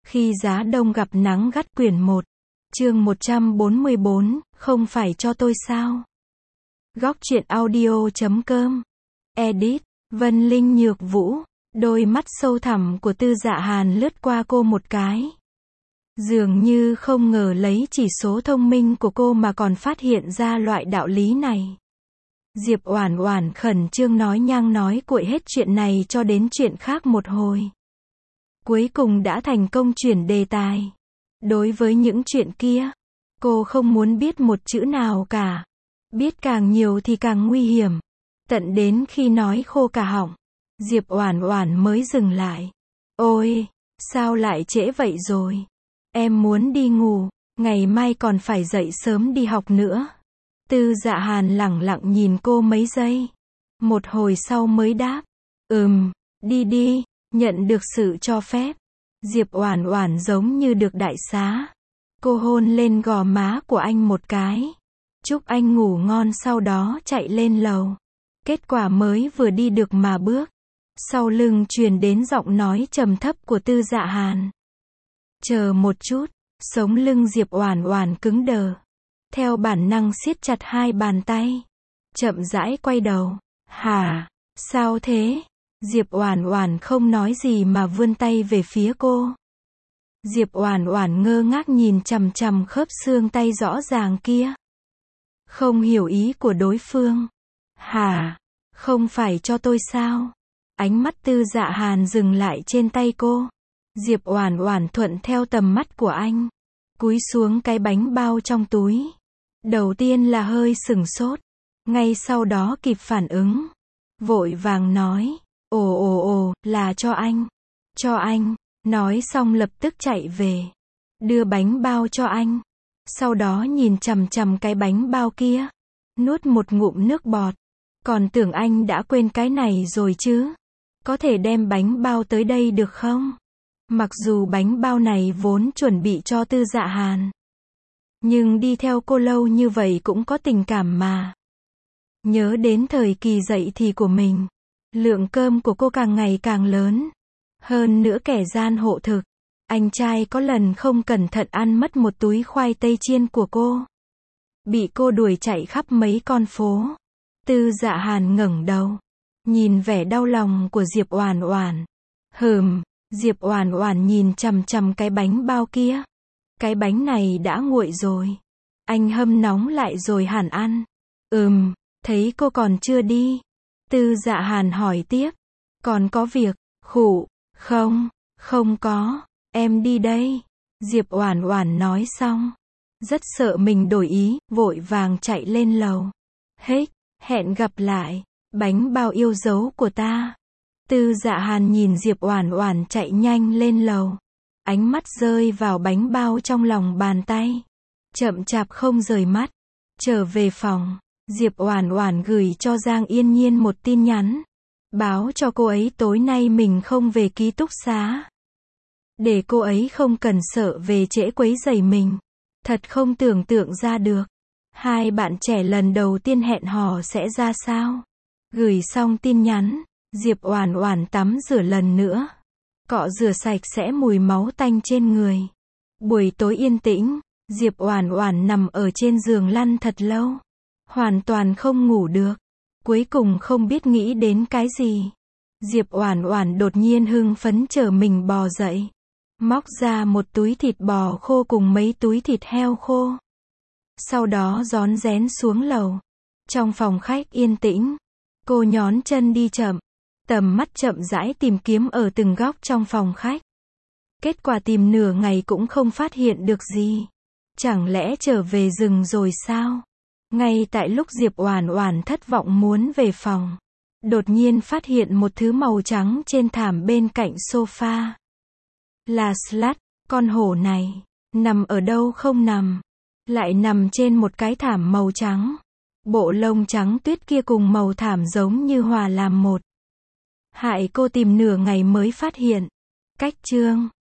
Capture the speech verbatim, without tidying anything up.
Khi giá đông gặp nắng gắt quyển một, chương một trăm bốn mươi bốn, không phải cho tôi sao? Góc truyện audio chấm com. Edit, Vân Linh Nhược Vũ. Đôi mắt sâu thẳm của Tư Dạ Hàn lướt qua cô một cái. Dường như không ngờ lấy chỉ số thông minh của cô mà còn phát hiện ra loại đạo lý này. Diệp Oản Oản khẩn trương nói nhăng nói cuội hết chuyện này cho đến chuyện khác một hồi. Cuối cùng đã thành công chuyển đề tài. Đối với những chuyện kia, cô không muốn biết một chữ nào cả. Biết càng nhiều thì càng nguy hiểm. Tận đến khi nói khô cả họng, Diệp Oản Oản mới dừng lại. Ôi, sao lại trễ vậy rồi? Em muốn đi ngủ, ngày mai còn phải dậy sớm đi học nữa. Tư Dạ Hàn lẳng lặng nhìn cô mấy giây. Một hồi sau mới đáp. Ừm, đi đi, nhận được sự cho phép. Diệp Oản Oản giống như được đại xá. Cô hôn lên gò má của anh một cái. Chúc anh ngủ ngon, sau đó chạy lên lầu. Kết quả mới vừa đi được mà bước, sau lưng truyền đến giọng nói trầm thấp của Tư Dạ Hàn. Chờ một chút, sống lưng Diệp Oản Oản cứng đờ. Theo bản năng siết chặt hai bàn tay. Chậm rãi quay đầu. Hả? Sao thế? Diệp Oản Oản không nói gì mà vươn tay về phía cô. Diệp Oản Oản ngơ ngác nhìn chằm chằm khớp xương tay rõ ràng kia. Không hiểu ý của đối phương. Hả? Không phải cho tôi sao? Ánh mắt Tư Dạ Hàn dừng lại trên tay cô. Diệp Oản Oản thuận theo tầm mắt của anh, cúi xuống cái bánh bao trong túi. Đầu tiên là hơi sửng sốt, ngay sau đó kịp phản ứng, vội vàng nói, ồ ồ ồ, là cho anh, cho anh, nói xong lập tức chạy về, đưa bánh bao cho anh, sau đó nhìn chằm chằm cái bánh bao kia, nuốt một ngụm nước bọt, còn tưởng anh đã quên cái này rồi chứ, có thể đem bánh bao tới đây được không? Mặc dù bánh bao này vốn chuẩn bị cho Tư Dạ Hàn, nhưng đi theo cô lâu như vậy cũng có tình cảm mà. Nhớ đến thời kỳ dậy thì của mình, lượng cơm của cô càng ngày càng lớn. Hơn nữa kẻ gian hộ thực, anh trai có lần không cẩn thận ăn mất một túi khoai tây chiên của cô. Bị cô đuổi chạy khắp mấy con phố. Tư Dạ Hàn ngẩng đầu, nhìn vẻ đau lòng của Diệp Oản Oản. Hừm, Diệp Oản Oản nhìn chằm chằm cái bánh bao kia. Cái bánh này đã nguội rồi. Anh hâm nóng lại rồi hẳn ăn. Ừm, thấy cô còn chưa đi. Tư Dạ Hàn hỏi tiếp. Còn có việc, khụ, không, không có, em đi đây. Diệp Oản Oản nói xong. Rất sợ mình đổi ý, vội vàng chạy lên lầu. Hết, hẹn gặp lại, bánh bao yêu dấu của ta. Tư Dạ Hàn nhìn Diệp Oản Oản chạy nhanh lên lầu. Ánh mắt rơi vào bánh bao trong lòng bàn tay. Chậm chạp không rời mắt. Trở về phòng, Diệp Oản Oản gửi cho Giang Yên Nhiên một tin nhắn. Báo cho cô ấy tối nay mình không về ký túc xá. Để cô ấy không cần sợ về trễ quấy rầy mình. Thật không tưởng tượng ra được. Hai bạn trẻ lần đầu tiên hẹn hò sẽ ra sao? Gửi xong tin nhắn, Diệp Oản Oản tắm rửa lần nữa. Cọ rửa sạch sẽ mùi máu tanh trên người. Buổi tối yên tĩnh, Diệp Oản Oản nằm ở trên giường lăn thật lâu. Hoàn toàn không ngủ được. Cuối cùng không biết nghĩ đến cái gì. Diệp Oản Oản đột nhiên hưng phấn chờ mình bò dậy. Móc ra một túi thịt bò khô cùng mấy túi thịt heo khô. Sau đó rón rén xuống lầu. Trong phòng khách yên tĩnh, cô nhón chân đi chậm. Tầm mắt chậm rãi tìm kiếm ở từng góc trong phòng khách. Kết quả tìm nửa ngày cũng không phát hiện được gì. Chẳng lẽ trở về rừng rồi sao? Ngay tại lúc Diệp Oản Oản thất vọng muốn về phòng, đột nhiên phát hiện một thứ màu trắng trên thảm bên cạnh sofa. Là Slut, con hổ này, nằm ở đâu không nằm, lại nằm trên một cái thảm màu trắng. Bộ lông trắng tuyết kia cùng màu thảm giống như hòa làm một. Hại cô tìm nửa ngày mới phát hiện. Cách chương